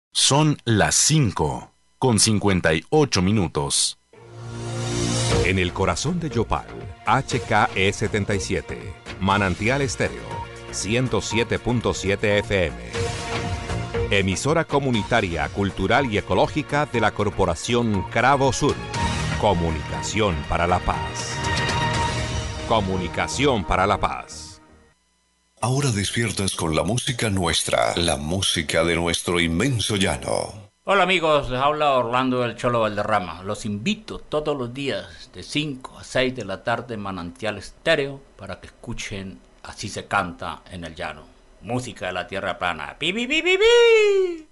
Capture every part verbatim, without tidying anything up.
Son las cinco, con cincuenta y ocho minutos. En el corazón de Yopal, H K E setenta y siete, Manantial Estéreo, ciento siete punto siete F M. Emisora comunitaria, cultural y ecológica de la Corporación Cravo Sur. Comunicación para la paz. Comunicación para la paz. Ahora despiertas con la música nuestra, la música de nuestro inmenso llano. Hola amigos, les habla Orlando del Cholo Valderrama. Los invito todos los días de cinco a seis de la tarde en Manantial Estéreo para que escuchen Así se canta en el llano. Música de la tierra plana. ¡Pi, pi, pi, pi, pi!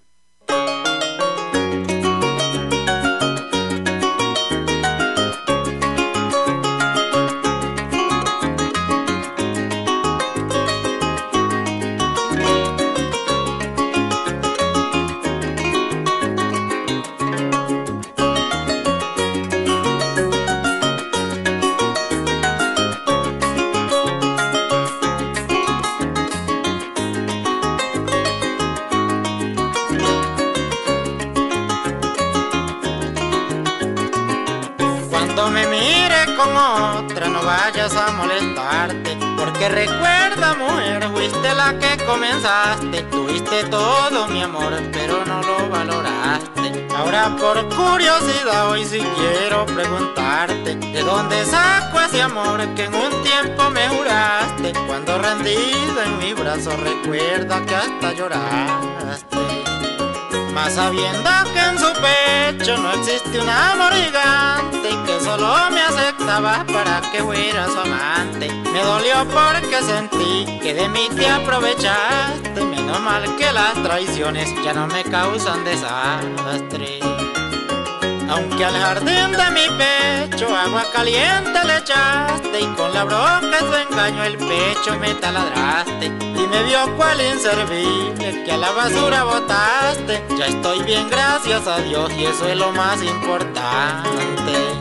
A molestarte, porque recuerda, mujer, fuiste la que comenzaste, tuviste todo mi amor, pero no lo valoraste. Ahora por curiosidad hoy sí quiero preguntarte, ¿de dónde saco ese amor que en un tiempo me juraste? Cuando rendido en mi brazo recuerda que hasta lloraste. Mas sabiendo que en su pecho no existe un amor gigante y que solo me aceptaba para que fuera su amante, me dolió porque sentí que de mí te aprovechaste. Menos mal que las traiciones ya no me causan desastre. Aunque al jardín de mi pecho agua caliente le echaste y con la broca de tu engaño el pecho me taladraste y me vio cual inservible que a la basura botaste. Ya estoy bien, gracias a Dios, y eso es lo más importante.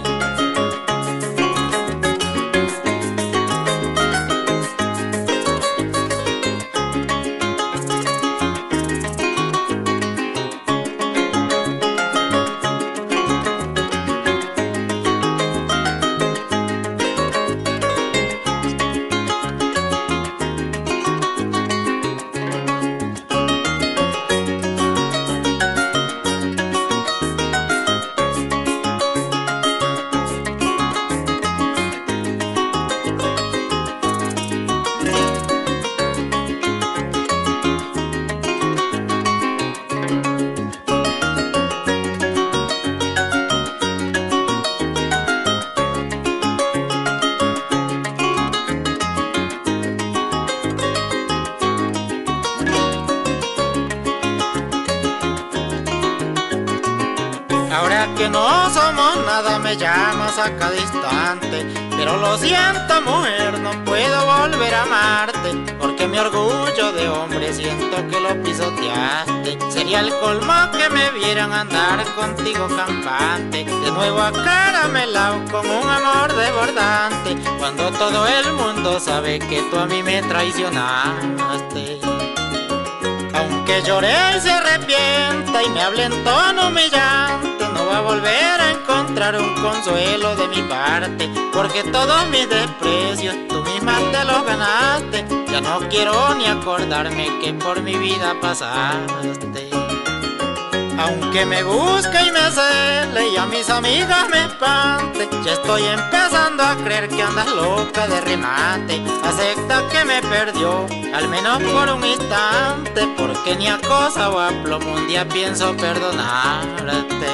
Me llamas a cada instante, pero lo siento, mujer, no puedo volver a amarte, porque mi orgullo de hombre siento que lo pisoteaste. Sería el colmo que me vieran andar contigo campante, de nuevo acaramelao con un amor desbordante, cuando todo el mundo sabe que tú a mí me traicionaste. Aunque lloré y se arrepienta y me hable en tono humillante, no va a volver a encontrar un consuelo de mi parte, porque todos mis desprecios tú misma te los ganaste. Ya no quiero ni acordarme que por mi vida pasaste. Aunque me busque y me cele y a mis amigas me espante, ya estoy empezando a creer que andas loca de remate. Acepta que me perdió, al menos por un instante, porque ni a cosa o a plomo un día pienso perdonarte.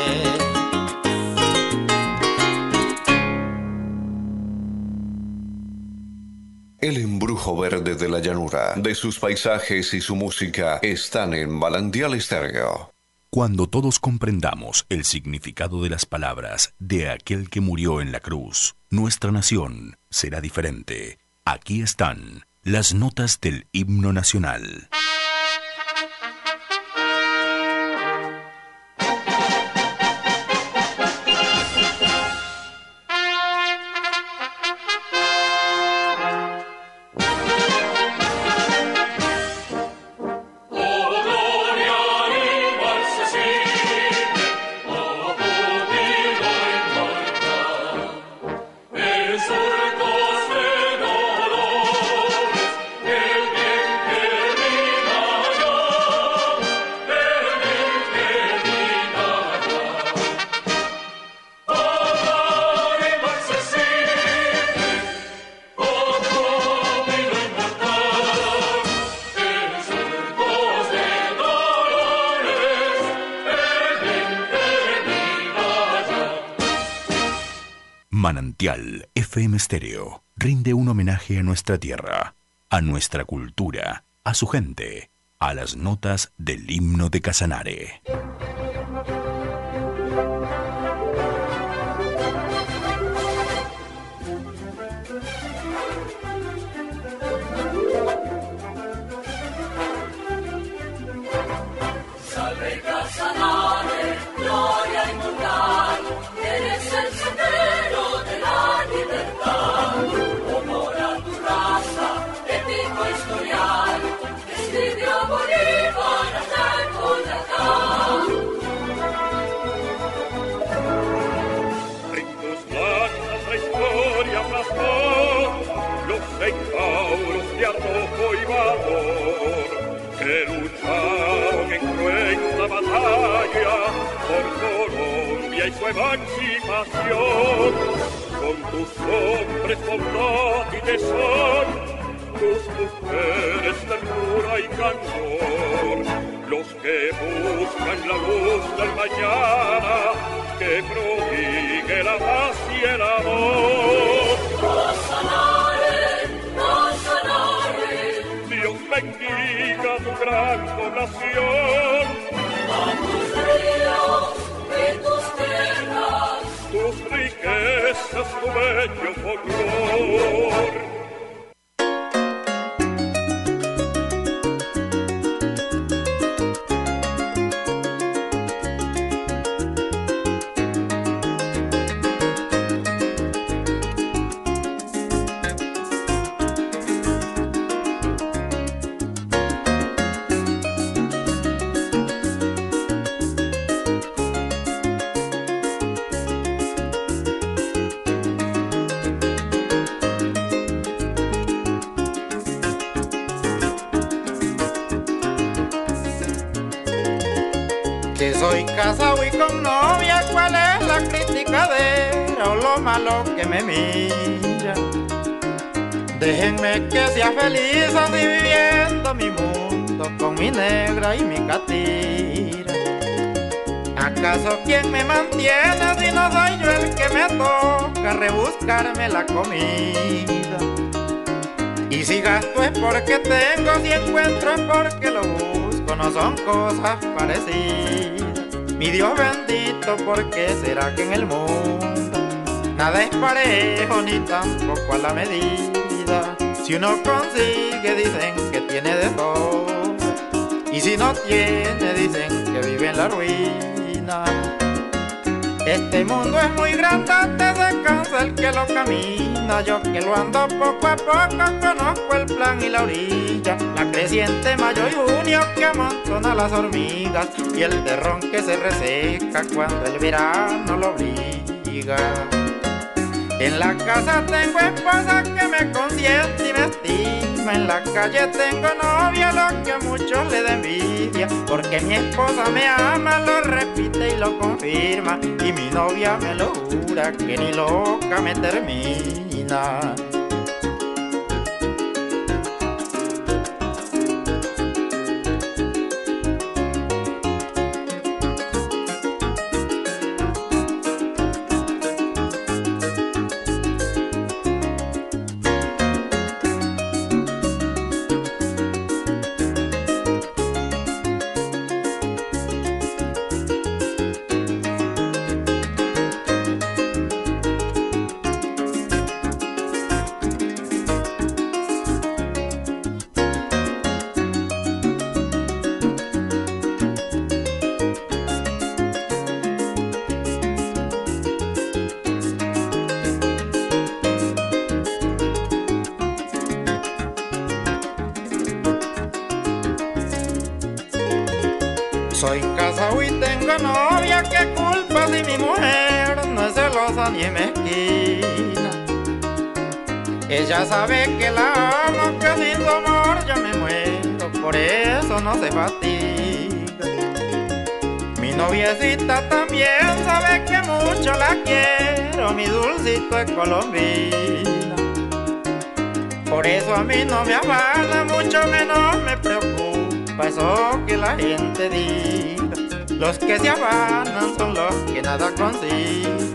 El embrujo verde de la llanura, de sus paisajes y su música, están en Manantial Estéreo. Cuando todos comprendamos el significado de las palabras de aquel que murió en la cruz, nuestra nación será diferente. Aquí están las notas del himno nacional. Oh, gloria al Barça, Manantial F M Stereo rinde un homenaje a nuestra tierra, a nuestra cultura, a su gente, a las notas del himno de Casanare. Salve Casanare, gloria inmortal, eres el sendero de la libertad. Honor a tu raza, épico historial, escribió Bolívar allá en Boyacá. En tus manos la historia plasmó los centauros de arrojo y valor, que lucharon en cruenta batalla por Colombia y su emancipación. Con tus hombres bondad y tesón, tus mujeres ternura y candor, los que buscan la luz del mañana, que prodigue la paz y el amor. Casanare, Casanare, Dios bendiga tu gran población, a tus ríos y tus tierras, tus riquezas, tu bello folclor. Que soy casado y con novia, ¿cuál es la criticadera o lo malo que me mira? Déjenme que sea feliz así viviendo mi mundo con mi negra y mi catira. ¿Acaso quién me mantiene si no soy yo el que me toca rebuscarme la comida? Y si gasto es porque tengo, si encuentro es porque lo busco, no son cosas parecidas. Mi Dios bendito, ¿por qué será que en el mundo nada es parejo ni tampoco a la medida? Si uno consigue dicen que tiene de todo, y si no tiene dicen que vive en la ruina. Este mundo es muy grande, se cansa el que lo camina. Yo que lo ando poco a poco, conozco el plan y la orilla. La creciente mayo y junio que amontona las hormigas, y el terrón que se reseca cuando el verano lo obliga. En la casa tengo esposa que me consiente y me estima. En la calle tengo novia, lo que a muchos le da envidia, porque mi esposa me ama, lo repite y lo confirma, y mi novia me lo jura que ni loca me termina. Soy casado y tengo novia, ¿qué culpa si mi mujer no es celosa ni mezquina? Ella sabe que la amo, que sin su amor yo me muero, por eso no se fatiga. Mi noviecita también sabe que mucho la quiero, mi dulcito es colombina. Por eso a mí no me afana, mucho menos me preocupa eso que la gente diga. Los que se afanan son los que nada consiguen,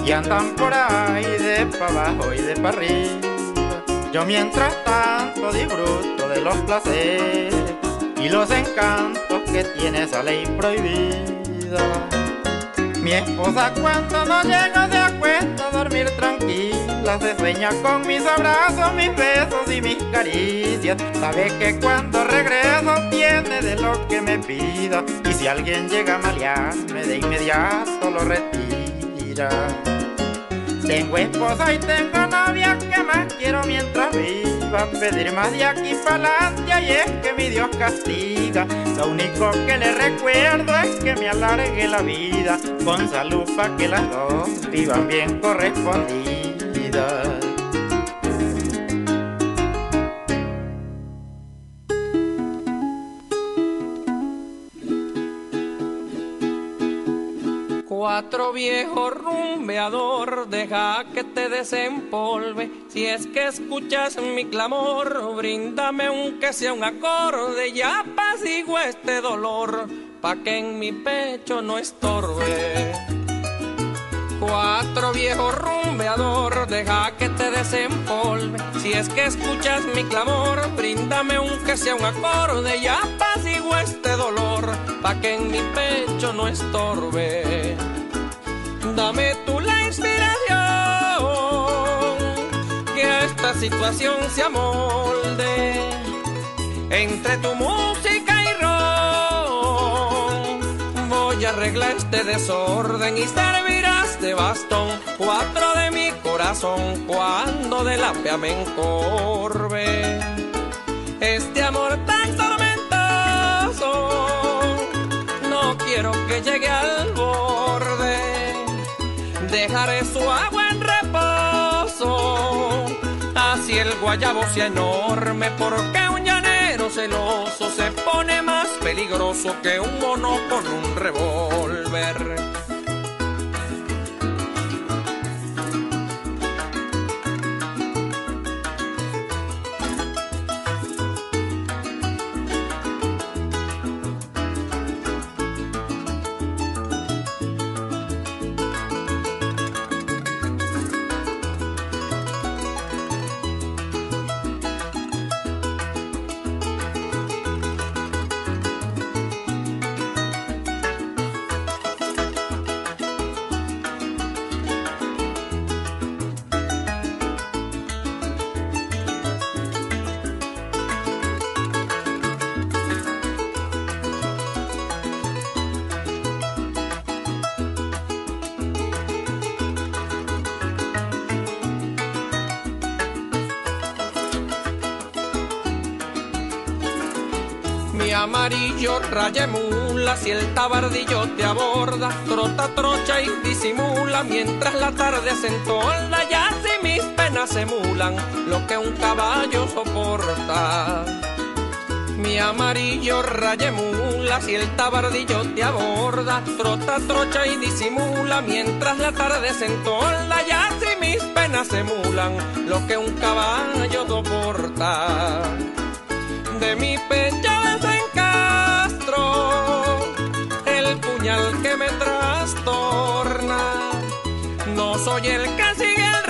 y andan por ahí de pa' abajo y de pa' arriba. Yo mientras tanto disfruto de los placeres y los encantos que tiene esa ley prohibida. Mi esposa cuando no llego se acuesta a dormir tranquila, se sueña con mis abrazos, mis besos y mis caricias. Sabe que cuando regreso tiene de lo que me pida, y si alguien llega a malearme de inmediato lo retira. Tengo esposa y tengo novia, que más quiero mientras viva, pedir más de aquí para adelante, y es que mi Dios castiga. Lo único que le recuerdo es que me alargue la vida, con salud pa' que las dos vivan bien correspondidas. Cuatro viejo rumbeador, deja que te desempolve. Si es que escuchas mi clamor, bríndame aunque sea un acorde, ya apaciguo este dolor, pa' que en mi pecho no estorbe. Cuatro viejo rumbeador, deja que te desempolve. Si es que escuchas mi clamor, bríndame aunque sea un acorde, ya apaciguo este dolor, pa' que en mi pecho no estorbe. Dame tú la inspiración, que a esta situación se amolde. Entre tu música y ron, voy a arreglar este desorden y servirás de bastón. Cuatro de mi corazón cuando de la pea me encorve. Este amor tan tormentoso no quiero que llegue al borde. Dejaré su agua en reposo, así el guayabo sea enorme, porque un llanero celoso se pone más peligroso que un mono con un revólver. Amarillo raya mula, si el tabardillo te aborda, trota, trocha y disimula, mientras la tarde se entolda, ya si mis penas emulan lo que un caballo soporta. Mi amarillo raya mula, si el tabardillo te aborda, trota, trocha y disimula, mientras la tarde se entolda, ya si mis penas emulan lo que un caballo soporta. De mi pecho desencastro el puñal que me trastorna. No soy el que sigue el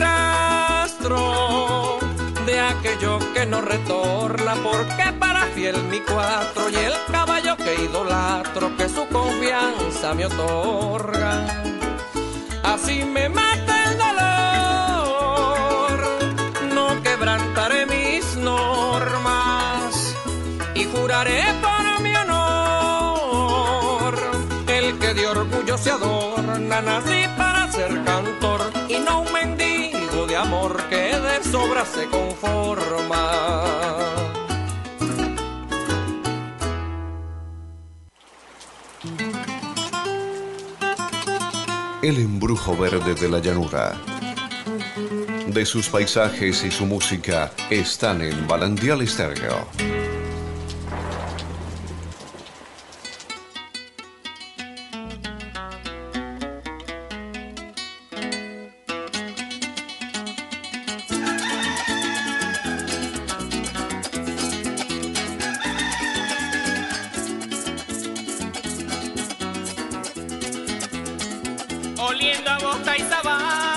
rastro de aquello que no retorna, porque para fiel mi cuatro y el caballo que idolatro, que su confianza me otorga. Así me mata el dolor, no quebrantaré mis normas y juraré por mi honor, el que de orgullo se adorna. Nací para ser cantor y no un mendigo de amor que de sobra se conforma. El embrujo verde de la llanura. De sus paisajes y su música están en Manantial Estéreo. Oliendo a boca y sabana.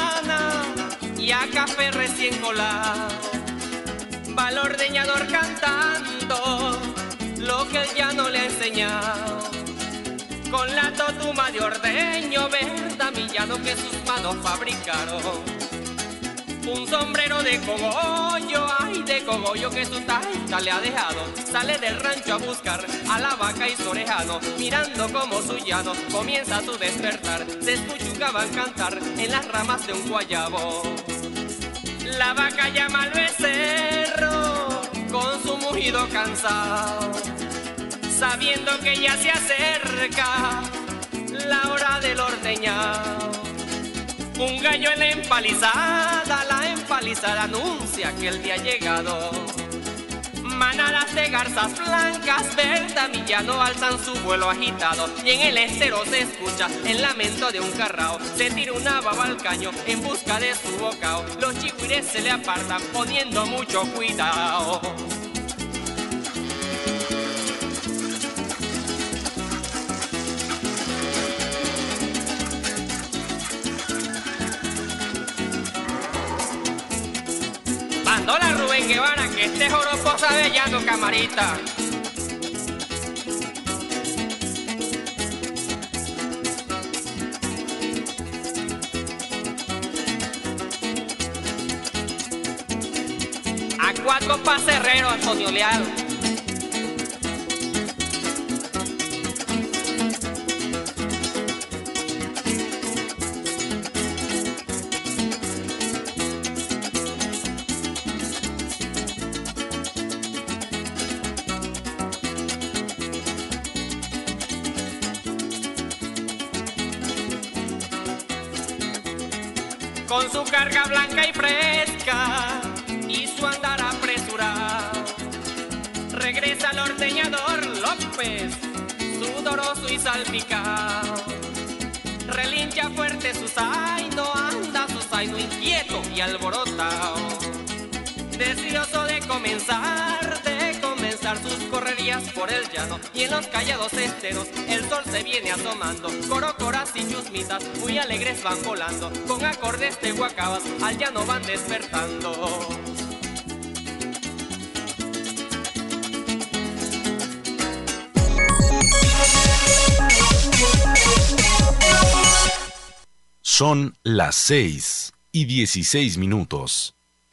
café recién colado, va el ordeñador cantando lo que él ya no le ha enseñado. Con la totuma de ordeño, verdamillano que sus manos fabricaron. Un sombrero de cogollo, ay de cogollo que su taita le ha dejado. Sale del rancho a buscar a la vaca y su orejano, mirando como su llano comienza su despertar. Se escuchugaban cantar en las ramas de un guayabo. La vaca llama al becerro con su mugido cansado, sabiendo que ya se acerca la hora del ordeñado. Un gallo en la empalizada, la empalizada anuncia que el día ha llegado. Manadas de garzas blancas, verdamillano alzan su vuelo agitado. Y en el estero se escucha el lamento de un carrao. Se tira una baba al caño en busca de su bocao. Los chigüires se le apartan poniendo mucho cuidado. Hola Rubén Guevara, que este joropo sabe llano, camarita. A cuatro pacerreros, Antonio Leal. Con su carga blanca y fresca y su andar apresurado, regresa el ordeñador López, sudoroso y salpicado. Relincha fuerte su zaino, anda su zaino inquieto y alborotado, deseoso de comenzar, de comenzar sus correrías por el llano. Y en los callados esteros el sol se viene asomando, corocoras y chusmitas muy alegres van volando, con acordes de guacabas al llano van despertando. Son las seis y dieciséis minutos.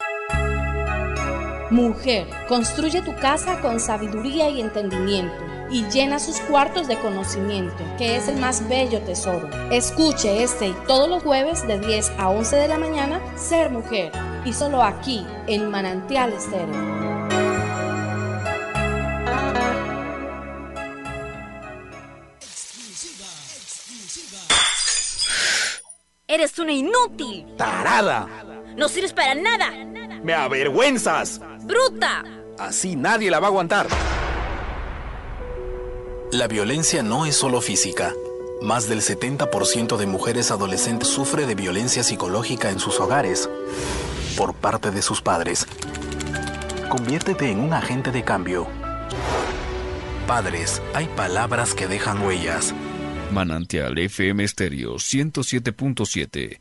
Mujer, construye tu casa con sabiduría y entendimiento y llena sus cuartos de conocimiento, que es el más bello tesoro. Escuche este y todos los jueves de diez a once de la mañana, Ser Mujer, y solo aquí, en Manantial Estéreo. Eres una inútil. ¡Tarada! No sirves para nada. ¡Me avergüenzas! ¡Bruta! Así nadie la va a aguantar. La violencia no es solo física. Más del setenta por ciento de mujeres adolescentes sufre de violencia psicológica en sus hogares por parte de sus padres. Conviértete en un agente de cambio. Padres, hay palabras que dejan huellas. Manantial F M Estéreo ciento siete punto siete.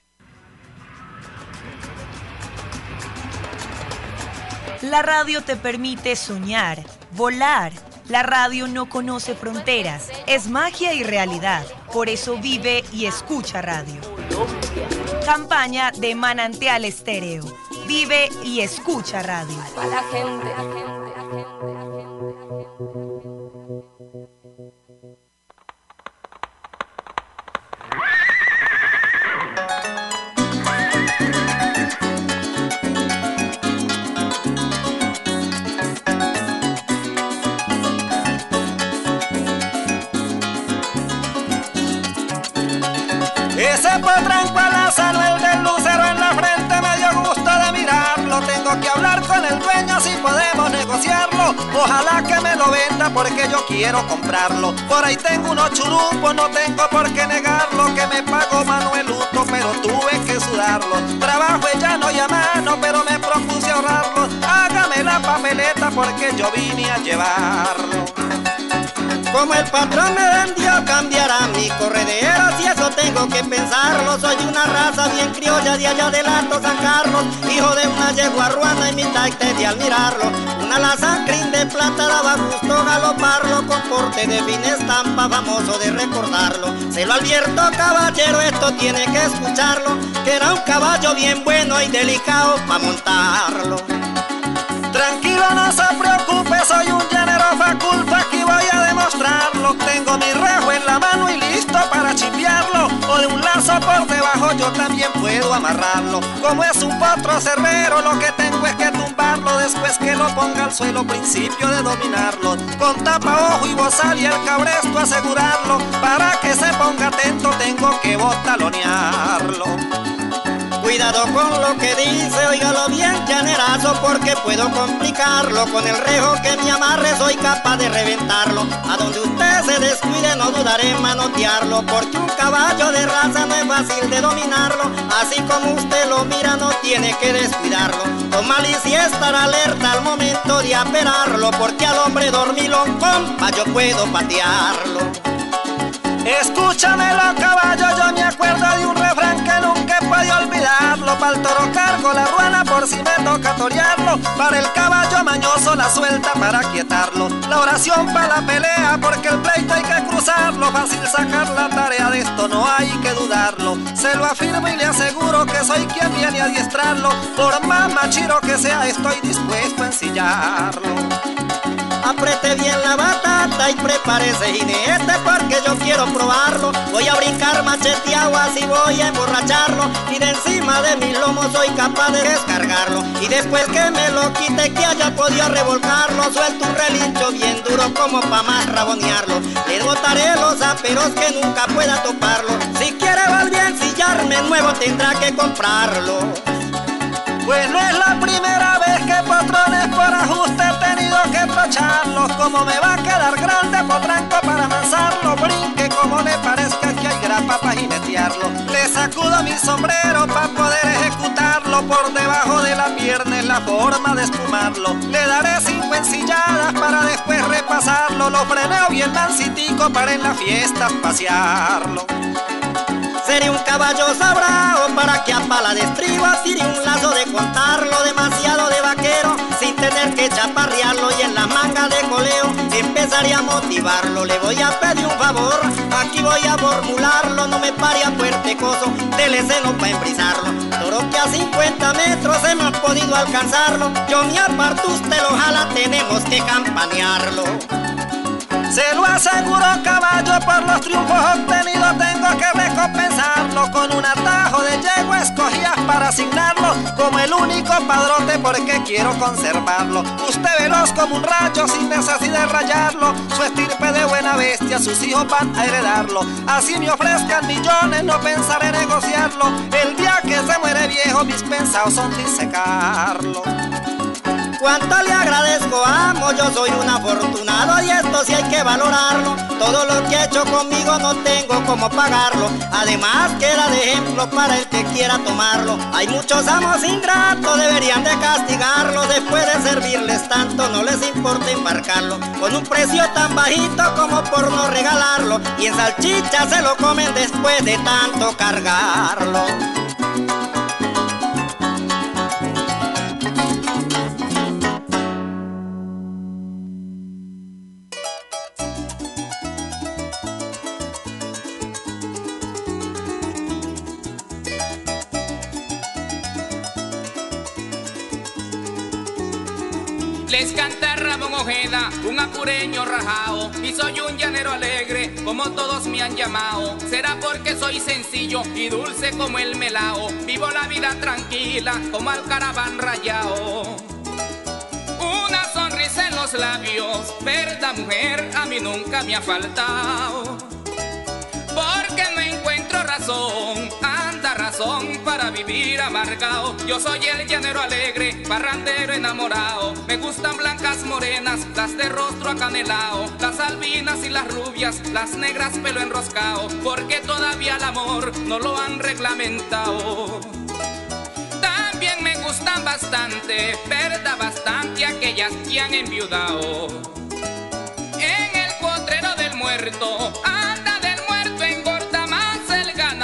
La radio te permite soñar, volar. La radio no conoce fronteras, es magia y realidad. Por eso vive y escucha radio. Campaña de Manantial Estéreo. Vive y escucha radio. A la gente, a la gente, a la gente. Ese potranco alazano, el del lucero en la frente, me dio gusto de mirarlo. Tengo que hablar con el dueño si podemos negociarlo. Ojalá que me lo venda porque yo quiero comprarlo. Por ahí tengo unos churupos, no tengo por qué negarlo. Que me pagó Manueluto, pero tuve que sudarlo. Trabajo llano y a mano, pero me propuse ahorrarlo. Hágame la papeleta porque yo vine a llevarlo. Como el patrón me vendió, cambiará mi corredera. Si eso tengo que pensarlo. Soy una raza bien criolla de allá del Alto San Carlos, hijo de una yegua ruana y mi taite de admirarlo. Una lazacrín de plata daba gusto galoparlo, con porte de fina estampa, famoso de recordarlo. Se lo advierto, caballero, esto tiene que escucharlo, que era un caballo bien bueno y delicado pa' montarlo. Tranquilo, no se preocupe, soy un llanero faculto, aquí voy a demostrarlo. Tengo mi rejo en la mano y listo para chipearlo, o de un lazo por debajo yo también puedo amarrarlo. Como es un potro cerrero, lo que tengo es que tumbarlo, después que lo ponga al suelo, principio de dominarlo. Con tapa ojo y bozal y el cabresto asegurarlo, para que se ponga atento tengo que botalonearlo. Cuidado con lo que dice, óigalo bien, llanerazo, porque puedo complicarlo. Con el rejo que me amarre soy capaz de reventarlo. A donde usted se descuide no dudaré en manotearlo, porque un caballo de raza no es fácil de dominarlo. Así como usted lo mira no tiene que descuidarlo. Con malicia estar alerta al momento de aperarlo, porque al hombre dormilón, compa, yo puedo patearlo. Escúchame los caballos, yo me acuerdo de un refrán que nunca he podido olvidarlo. Para el toro cargo la ruana por si me toca torearlo, para el caballo mañoso la suelta para quietarlo. La oración para la pelea porque el pleito hay que cruzarlo. Fácil sacar la tarea de esto, no hay que dudarlo. Se lo afirmo y le aseguro que soy quien viene a adiestrarlo. Por más machiro que sea estoy dispuesto a ensillarlo. Apriete bien la batata y prepárese jinete, porque yo quiero probarlo. Voy a brincar macheteado, así voy a emborracharlo, y de encima de mi lomo soy capaz de descargarlo. Y después que me lo quite, que haya podido revolcarlo, suelto un relincho bien duro como pa' más rabonearlo. Le botaré los aperos que nunca pueda toparlo. Si quiere volver a ensillarme nuevo tendrá que comprarlo. Pues no es la primera vez que patrones por ajuste he tenido que trocharlos. Como me va a quedar grande potranco para amasarlo, brinque como le parezca que hay grapa para jinetearlo. Le sacudo mi sombrero para poder ejecutarlo, por debajo de la pierna es la forma de espumarlo. Le daré cinco ensilladas para después repasarlo, lo freneo bien mansitico para en la fiesta pasearlo. Seré un caballo sabrao para que a pala de estribo tire un lazo de contarlo, demasiado de vaquero sin tener que chaparrearlo, y en la manga de coleo empezaré a motivarlo. Le voy a pedir un favor, aquí voy a formularlo, no me pare a fuerte coso, dele seno pa' embrizarlo. Toro que a cincuenta metros hemos podido alcanzarlo, yo me aparto, usted lo jala, tenemos que campanearlo. Se lo aseguro, caballo, por los triunfos obtenidos tengo que recompensarlo. Con un atajo de yegua escogías para asignarlo, como el único padrote porque quiero conservarlo. Usted veloz como un rayo sin necesidad de rayarlo, su estirpe de buena bestia sus hijos van a heredarlo. Así me ofrezcan millones no pensaré negociarlo, el día que se muere viejo mis pensados son disecarlo. Cuánto le agradezco, amo, yo soy un afortunado, y esto sí hay que valorarlo. Todo lo que ha hecho conmigo no tengo cómo pagarlo, además queda de ejemplo para el que quiera tomarlo. Hay muchos amos ingratos, deberían de castigarlo, después de servirles tanto no les importa embarcarlo, con un precio tan bajito como por no regalarlo, y en salchicha se lo comen después de tanto cargarlo. Les canta Ramón Ojeda, un apureño rajao, y soy un llanero alegre, como todos me han llamado. Será porque soy sencillo y dulce como el melao, vivo la vida tranquila como al caraván rayao. Una sonrisa en los labios, verdad mujer, a mí nunca me ha faltado, porque no encuentro razón, anda razón para vivir amargado. Yo soy el llanero alegre, parrandero enamorado, me gustan blancas morenas, las de rostro acanelao, las albinas y las rubias, las negras pelo enroscao, porque todavía el amor no lo han reglamentado. También me gustan bastante, verdad bastante, aquellas que han enviudado. En el potrero del muerto, anda del muerto engorda más el ganado.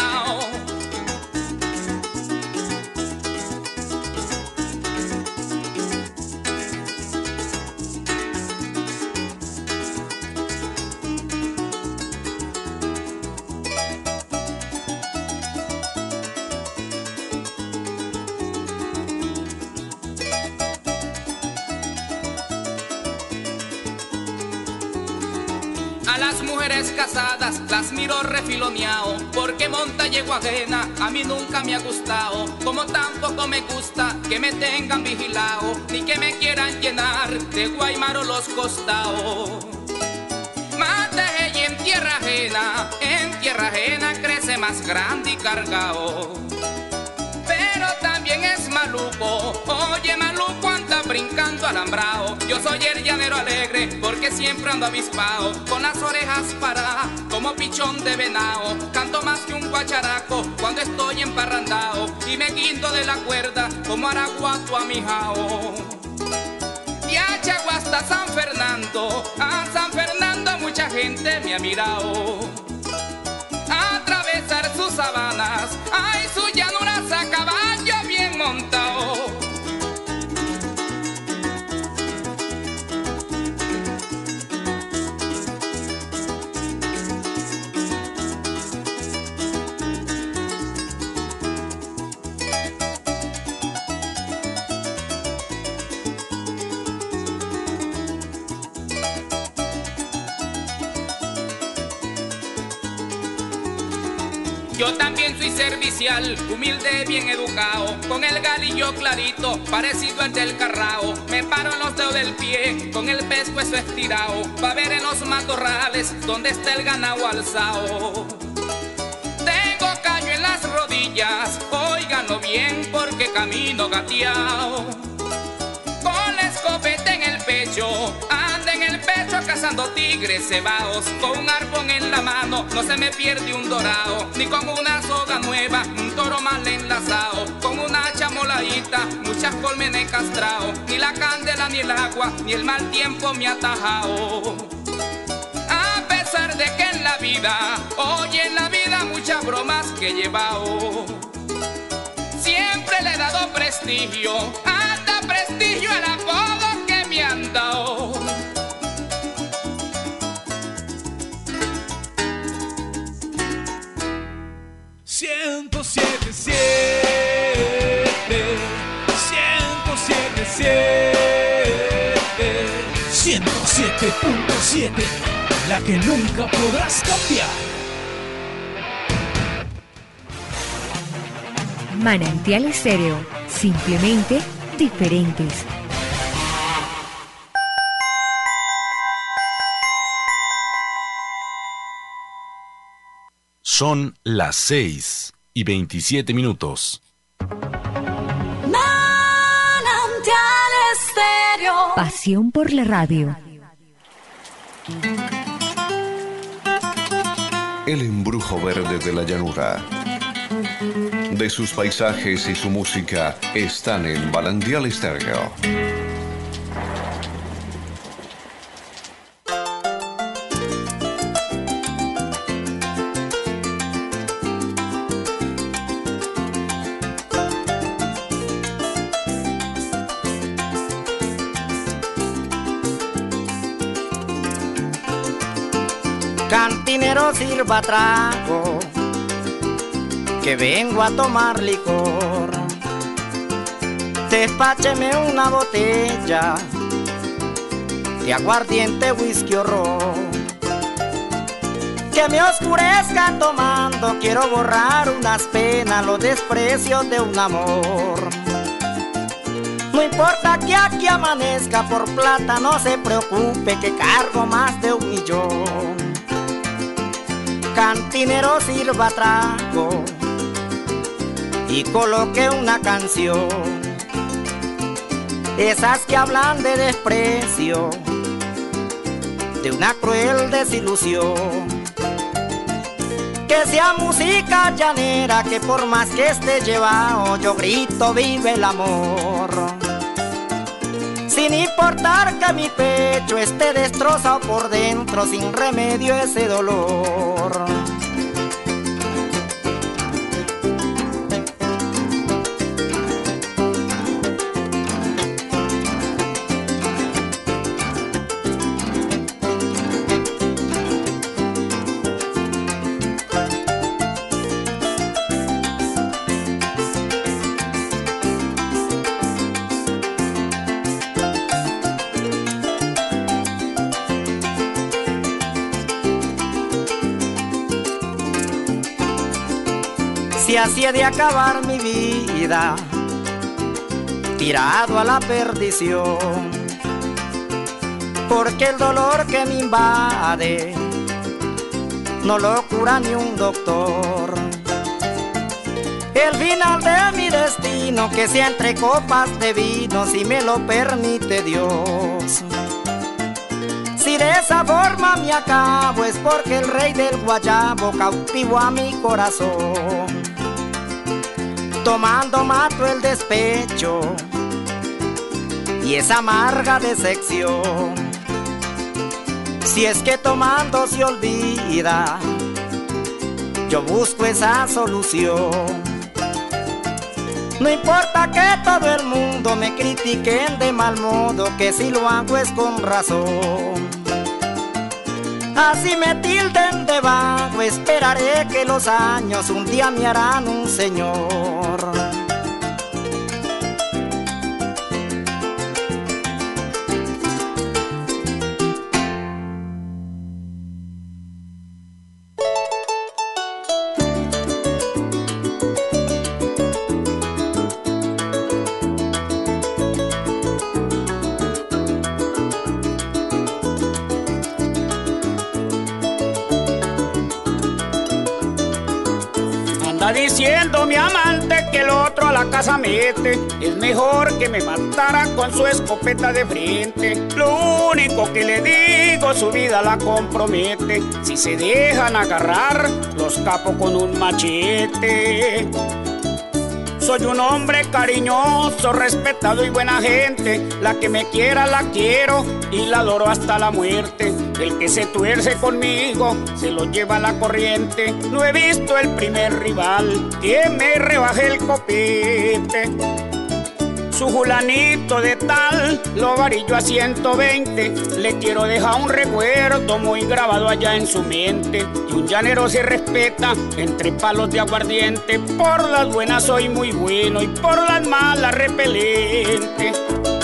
las mujeres casadas las miro refiloneado, porque monta yegua ajena a mí nunca me ha gustado, como tampoco me gusta que me tengan vigilado, ni que me quieran llenar de guaymaro los costados. Mate y en tierra ajena, en tierra ajena crece más grande y cargado. Pero también es maluco, oye maluco anda brincando alambrado. Yo soy el llanero alegre porque siempre ando avispado, con las orejas paradas como pichón de venado. Canto más que un guacharaco cuando estoy emparrandado, y me guindo de la cuerda como araguato a mi jao. Y a Chagua hasta San Fernando, a San Fernando mucha gente me ha mirado. A atravesar sus sabanas, ay, sus llanuras a caballo bien montado. Yo también soy servicial, humilde, bien educado, con el galillo clarito, parecido al del carrao. Me paro en los dedos del pie, con el pescuezo estirado, pa' ver en los matorrales donde está el ganado alzado. Tengo caño en las rodillas, óiganlo bien porque camino gateado. Con la escopeta en el pecho, anda en el pecho cazando tigres cebaos. Con un arpón en la mano no se me pierde un dorado, ni con una soga nueva un toro mal enlazado. Con una hacha moladita muchas colmenas he castrado, ni la candela ni el agua ni el mal tiempo me ha atajado. A pesar de que en la vida, oye en la vida muchas bromas que he llevado, siempre le he dado prestigio, hasta prestigio al apodo que me han dado. ciento siete, siete, ciento siete, siete, ciento siete punto siete, la que nunca podrás cambiar. Manantial Estéreo, simplemente diferentes. Son las seis y veintisiete minutos. Manantial Estéreo. Pasión por la radio. El embrujo verde de la llanura. De sus paisajes y su música están en Manantial Estéreo. Cantinero, sirva trago, que vengo a tomar licor. Despácheme una botella de aguardiente, whisky o ron. Que me oscurezca tomando, quiero borrar unas penas, los desprecios de un amor. No importa que aquí amanezca, por plata no se preocupe, que cargo más de un millón. Cantinero, sirva trago y coloque una canción, esas que hablan de desprecio, de una cruel desilusión. Que sea música llanera, que por más que esté llevado, yo grito vive el amor. Sin importar que mi pecho esté destrozado por dentro, sin remedio ese dolor. si así he de acabar mi vida, tirado a la perdición, porque el dolor que me invade no lo cura ni un doctor. El final de mi destino que sea entre copas de vino, si me lo permite Dios. Si de esa forma me acabo es porque el rey del guayabo cautivó a mi corazón. Tomando mato el despecho y esa amarga decepción. Si es que tomando se olvida, yo busco esa solución. No importa que todo el mundo me critiquen de mal modo, que si lo hago es con razón. Así me tilden de vago, esperaré que los años un día me harán un señor. Diciendo mi amante que el otro a la casa mete, es mejor que me matara con su escopeta de frente. Lo único que le digo, su vida la compromete. Si se dejan agarrar, los capo con un machete. Soy un hombre cariñoso, respetado y buena gente. La que me quiera la quiero y la adoro hasta la muerte. El que se tuerce conmigo se lo lleva la corriente. No he visto el primer rival que me rebaje el copete. Su Julanito de tal lo varillo a ciento veinte. Le quiero dejar un recuerdo muy grabado allá en su mente. Y un llanero se respeta entre palos de aguardiente. Por las buenas soy muy bueno y por las malas repelente.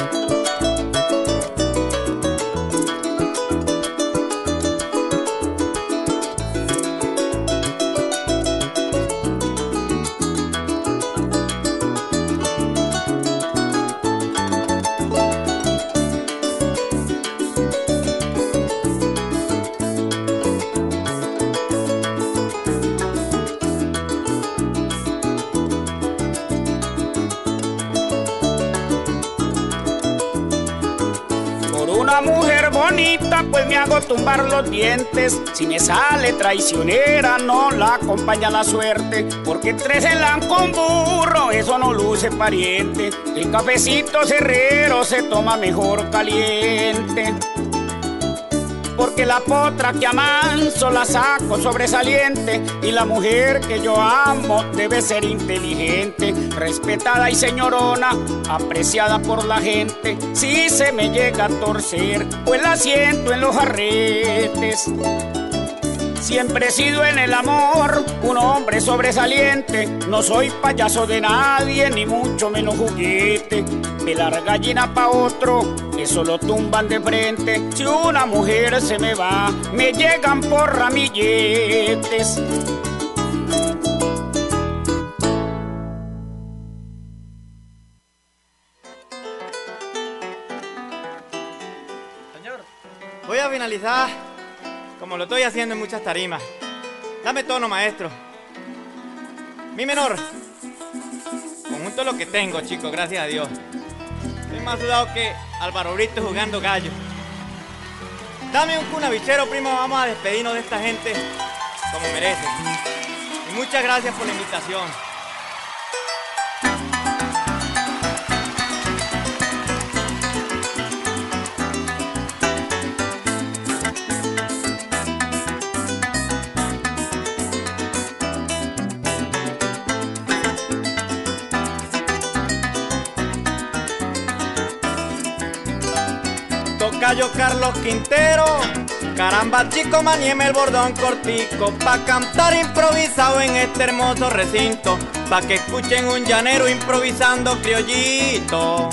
Mujer bonita, pues me hago tumbar los dientes. Si me sale traicionera, no la acompaña la suerte. Porque tres se la con burro, eso no luce pariente. El cafecito cerrero se toma mejor caliente. Porque la potra que amanso la saco sobresaliente. Y la mujer que yo amo debe ser inteligente, respetada y señorona, apreciada por la gente. Si se me llega a torcer, pues la siento en los arretes. Siempre he sido en el amor un hombre sobresaliente. No soy payaso de nadie, ni mucho menos juguete. Pelar gallina pa' otro, eso lo tumban de frente. Si una mujer se me va, me llegan por ramilletes. Señor, voy a finalizar como lo estoy haciendo en muchas tarimas. Dame tono, maestro. Mi menor. Conjunto lo que tengo, chicos, gracias a Dios. Estoy más sudado que Álvaro Brito jugando gallo. Dame un cunavichero, primo, vamos a despedirnos de esta gente como merecen. Y muchas gracias por la invitación. Tocayo Carlos Quintero, caramba chico, manieme el bordón cortico, pa' cantar improvisado en este hermoso recinto, pa' que escuchen un llanero improvisando criollito.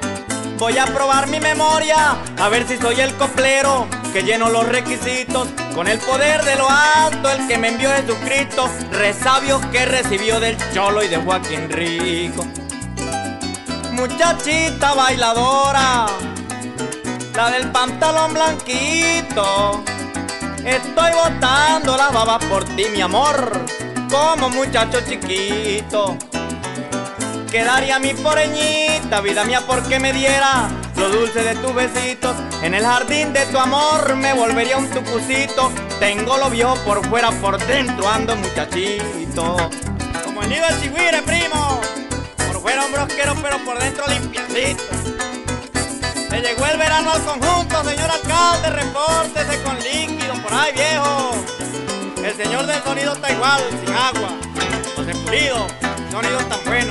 Voy a probar mi memoria, a ver si soy el coplero, que lleno los requisitos, Con el poder de lo alto, el que me envió Jesucristo, resabios que recibió del Cholo y de Joaquín Rico. Muchachita bailadora, la del pantalón blanquito, estoy botando las babas por ti, mi amor, como muchacho chiquito. Quedaría mi poreñita, vida mía, porque me diera lo dulce de tus besitos. En el jardín de tu amor me volvería un tucucito. Tengo lo viejo por fuera, por dentro ando muchachito. Como el nido del chigüire, primo. Por fuera un brosquero, pero por dentro limpiacito. Le llegó el verano al conjunto, señor alcalde, repórtese con líquido por ahí, viejo. El señor del sonido está igual, sin agua. José Pulido, sonido tan bueno.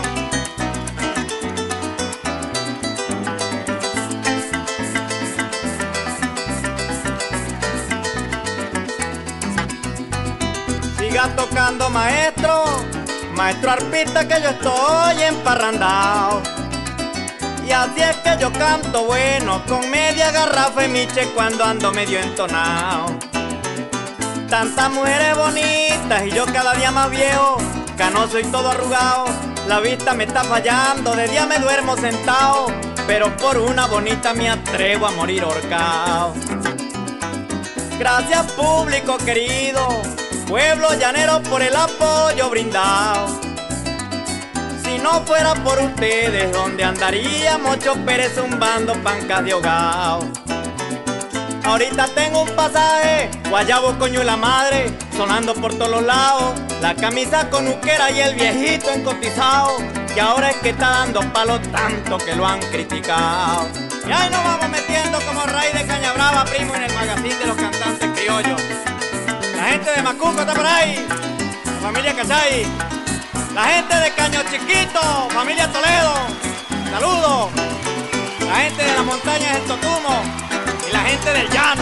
Siga tocando, maestro, maestro arpista, que yo estoy emparrandao. Y así es que yo canto bueno, con media garrafa y miche cuando ando medio entonao. Tantas mujeres bonitas y yo cada día más viejo, canoso y todo arrugado. La vista me está fallando, de día me duermo sentado, pero por una bonita me atrevo a morir ahorcao. Gracias, público querido, pueblo llanero, por el apoyo brindado. Si no fuera por ustedes, ¿dónde andaría Mocho Pérez zumbando pancas de hogao? Ahorita tengo un pasaje, guayabo, coño y la madre, sonando por todos los lados. La camisa con uquera y el viejito encotizado, que ahora es que está dando palo tanto que lo han criticado. Y ahí nos vamos metiendo como raíz de caña brava, primo, en el magazine de los cantantes criollos. La gente de Macuco está por ahí, la familia Cachay. La gente de Caño Chiquito, familia Toledo, saludos. La gente de las montañas del Totumo y la gente del llano.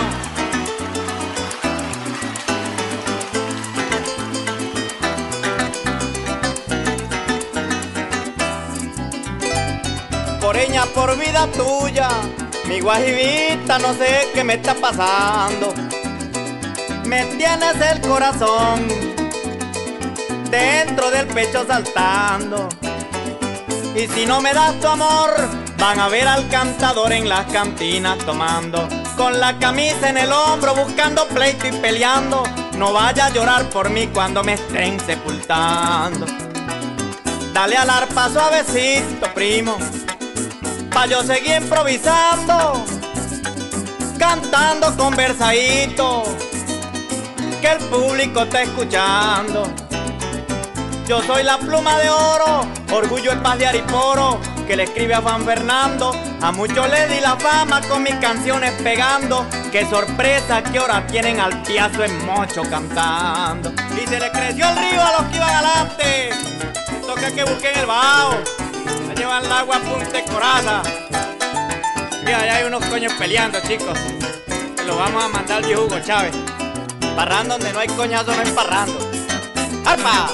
Poreña, por vida tuya, mi guajibita, no sé qué me está pasando. Me tienes el corazón dentro del pecho saltando. Y si no me das tu amor, van a ver al cantador en las cantinas tomando, con la camisa en el hombro, buscando pleito y peleando. No vaya a llorar por mí cuando me estén sepultando. Dale al arpa suavecito, primo, pa' yo seguir improvisando, cantando conversadito, que el público está escuchando. Yo soy la pluma de oro, orgullo es paz de Ariporo, que le escribe a Juan Fernando. A muchos le di la fama con mis canciones pegando. Qué sorpresa que ahora tienen al piazo en Mocho cantando. Y se le creció el río a los que iban adelante. Me toca que busquen el bajo, ya llevan el agua a punta de coraza. Mira, allá hay unos coños peleando, chicos. Los vamos a mandar al viejo Hugo Chávez. Parrando donde no hay coñazo, no es parrando. ¡Arpa!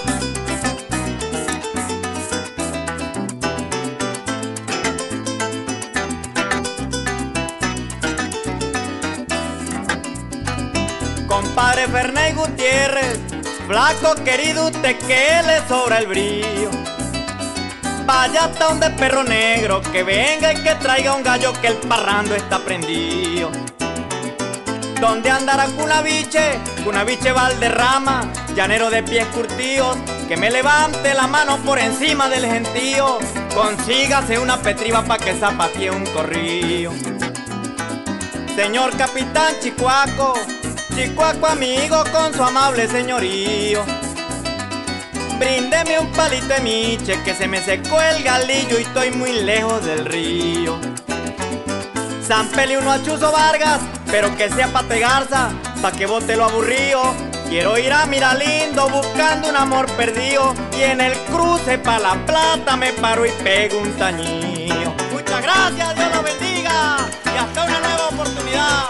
Compadre Ferney Gutiérrez, flaco querido, usted que le sobra el brillo. Vaya hasta donde Perro Negro, que venga y que traiga un gallo, que el parrando está prendido. ¿Dónde andará Cunaviche? Cunaviche Valderrama, llanero de pies curtidos, que me levante la mano por encima del gentío. Consígase una petriba pa' que zapatee un corrillo. Señor capitán Chicuaco, Chicuaco amigo con su amable señorío, bríndeme un palito de miche, que se me secó el galillo y estoy muy lejos del río. Zampele uno a Chuzo Vargas, pero que sea Pate Garza, pa' que bote lo aburrido. Quiero ir a Miralindo buscando un amor perdido, y en el cruce pa' La Plata me paro y pego un tañillo. Muchas gracias, Dios los bendiga, y hasta una nueva oportunidad.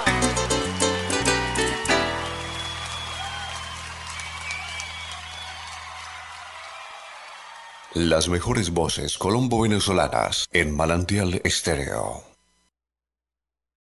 Las mejores voces colombo-venezolanas en Manantial Estéreo.